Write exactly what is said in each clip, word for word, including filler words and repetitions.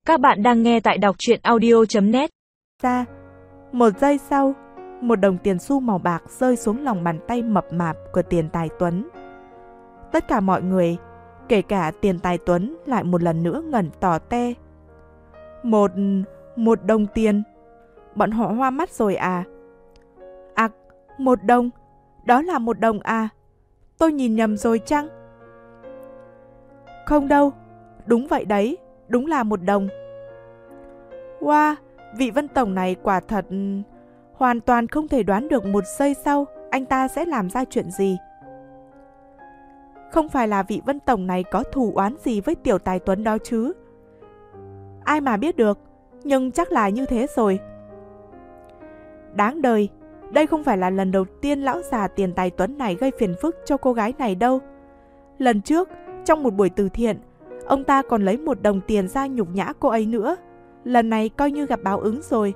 Các bạn đang nghe tại đọc truyện audio chấm net. Ra, một giây sau, một đồng tiền xu màu bạc rơi xuống lòng bàn tay mập mạp của Tiền Tài Tuấn. Tất cả mọi người, kể cả Tiền Tài Tuấn, lại một lần nữa ngẩn tò te. Một... một đồng tiền. Bọn họ hoa mắt rồi à? À, một đồng. Đó là một đồng à? Tôi nhìn nhầm rồi chăng? Không đâu, đúng vậy đấy, đúng là một đồng. Wow, vị Vân Tổng này quả thật... Hoàn toàn không thể đoán được một giây sau anh ta sẽ làm ra chuyện gì. Không phải là vị Vân Tổng này có thù oán gì với Tiểu Tài Tuấn đó chứ? Ai mà biết được, nhưng chắc là như thế rồi. Đáng đời, đây không phải là lần đầu tiên lão già Tiền Tài Tuấn này gây phiền phức cho cô gái này đâu. Lần trước, trong một buổi từ thiện, ông ta còn lấy một đồng tiền ra nhục nhã cô ấy nữa. Lần này coi như gặp báo ứng rồi.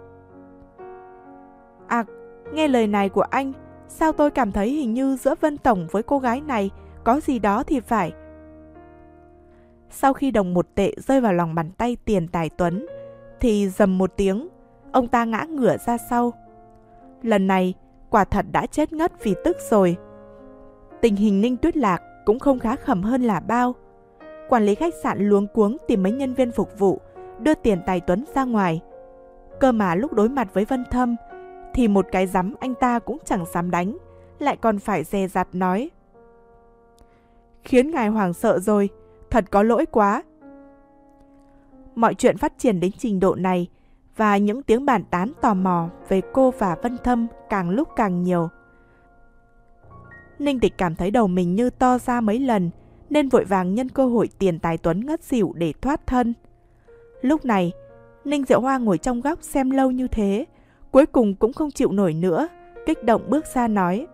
À, nghe lời này của anh, sao tôi cảm thấy hình như giữa Vân Tổng với cô gái này có gì đó thì phải. Sau khi đồng một tệ rơi vào lòng bàn tay Tiền Tài Tuấn, thì rầm một tiếng, ông ta ngã ngửa ra sau. Lần này, quả thật đã chết ngất vì tức rồi. Tình hình Ninh Tuyết Lạc cũng không khá khẩm hơn là bao. Quản lý khách sạn luống cuống tìm mấy nhân viên phục vụ, đưa Tiền Tài Tuấn ra ngoài. Cơ mà lúc đối mặt với Vân Thâm, thì một cái giấm anh ta cũng chẳng dám đánh, lại còn phải dè dặt nói: Khiến ngài hoảng sợ rồi, thật có lỗi quá. Mọi chuyện phát triển đến trình độ này, và những tiếng bàn tán tò mò về cô và Vân Thâm càng lúc càng nhiều. Ninh Tịch cảm thấy đầu mình như to ra mấy lần, nên vội vàng nhân cơ hội Tiền Tài Tuấn ngất xỉu để thoát thân. Lúc này, Ninh Diệu Hoa ngồi trong góc xem lâu như thế, cuối cùng cũng không chịu nổi nữa, kích động bước ra nói: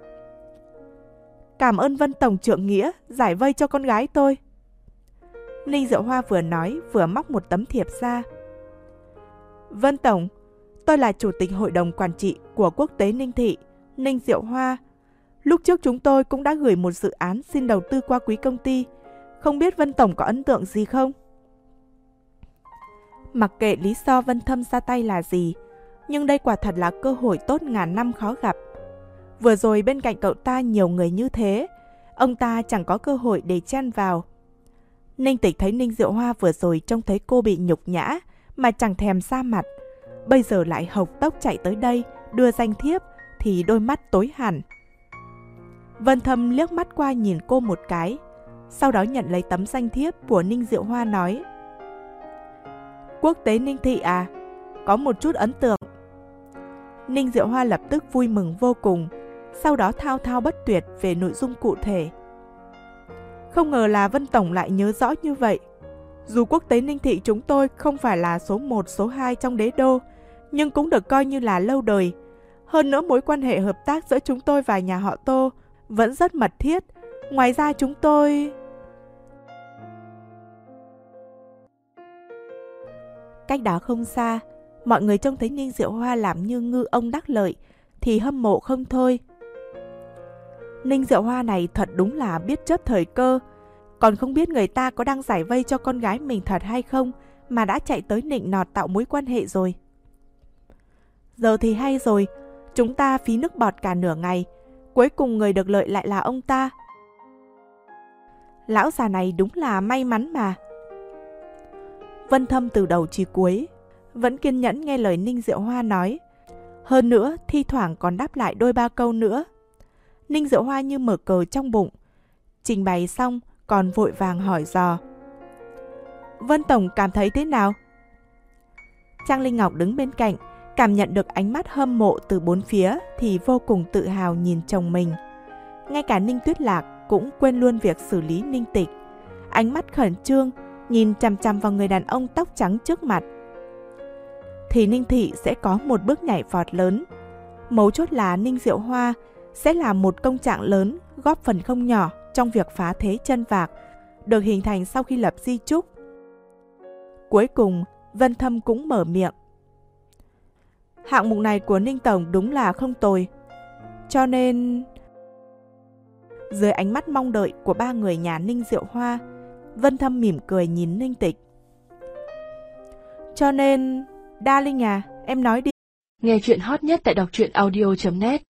Cảm ơn Vân Tổng trượng nghĩa, giải vây cho con gái tôi. Ninh Diệu Hoa vừa nói vừa móc một tấm thiệp ra. Vân Tổng, tôi là Chủ tịch Hội đồng Quản trị của Quốc tế Ninh Thị, Ninh Diệu Hoa. Lúc trước chúng tôi cũng đã gửi một dự án xin đầu tư qua quý công ty. Không biết Vân Tổng có ấn tượng gì không? Mặc kệ lý do Vân Thâm ra tay là gì, nhưng đây quả thật là cơ hội tốt ngàn năm khó gặp. Vừa rồi bên cạnh cậu ta nhiều người như thế, ông ta chẳng có cơ hội để chen vào. Ninh Tịch thấy Ninh Diệu Hoa vừa rồi trông thấy cô bị nhục nhã mà chẳng thèm ra mặt, bây giờ lại hộc tốc chạy tới đây đưa danh thiếp thì đôi mắt tối hẳn. Vân Thâm liếc mắt qua nhìn cô một cái, sau đó nhận lấy tấm danh thiếp của Ninh Diệu Hoa nói: Quốc tế Ninh Thị à, có một chút ấn tượng. Ninh Diệu Hoa lập tức vui mừng vô cùng, sau đó thao thao bất tuyệt về nội dung cụ thể. Không ngờ là Vân Tổng lại nhớ rõ như vậy. Dù Quốc tế Ninh Thị chúng tôi không phải là số một, số hai trong đế đô, nhưng cũng được coi như là lâu đời. Hơn nữa mối quan hệ hợp tác giữa chúng tôi và nhà họ Tô vẫn rất mật thiết. Ngoài ra chúng tôi... Cách đó không xa, mọi người trông thấy Ninh Diệu Hoa làm như ngư ông đắc lợi thì hâm mộ không thôi. Ninh Diệu Hoa này thật đúng là biết chớp thời cơ, còn không biết người ta có đang giải vây cho con gái mình thật hay không mà đã chạy tới nịnh nọt tạo mối quan hệ rồi. Giờ thì hay rồi, chúng ta phí nước bọt cả nửa ngày, cuối cùng người được lợi lại là ông ta. Lão già này đúng là may mắn mà. Vân Thâm từ đầu chí cuối vẫn kiên nhẫn nghe lời Ninh Diệu Hoa nói, hơn nữa thi thoảng còn đáp lại đôi ba câu nữa. Ninh Diệu Hoa như mở cờ trong bụng, trình bày xong còn vội vàng hỏi dò: Vân Tổng cảm thấy thế nào? Trang Linh Ngọc đứng bên cạnh, cảm nhận được ánh mắt hâm mộ từ bốn phía thì vô cùng tự hào nhìn chồng mình. Ngay cả Ninh Tuyết Lạc cũng quên luôn việc xử lý Ninh Tịch, ánh mắt khẩn trương nhìn chằm chằm vào người đàn ông tóc trắng trước mặt. Thì Ninh Thị sẽ có một bước nhảy vọt lớn. Mấu chốt là Ninh Diệu Hoa sẽ là một công trạng lớn góp phần không nhỏ trong việc phá thế chân vạc được hình thành sau khi lập di chúc. Cuối cùng, Vân Thâm cũng mở miệng: Hạng mục này của Ninh Tổng đúng là không tồi. Cho nên... Dưới ánh mắt mong đợi của ba người nhà Ninh Diệu Hoa, Vân Thâm mỉm cười nhìn Ninh Tịch. Cho nên, Darling à, em nói đi. Nghe chuyện hot nhất tại đọc truyện audio chấm net.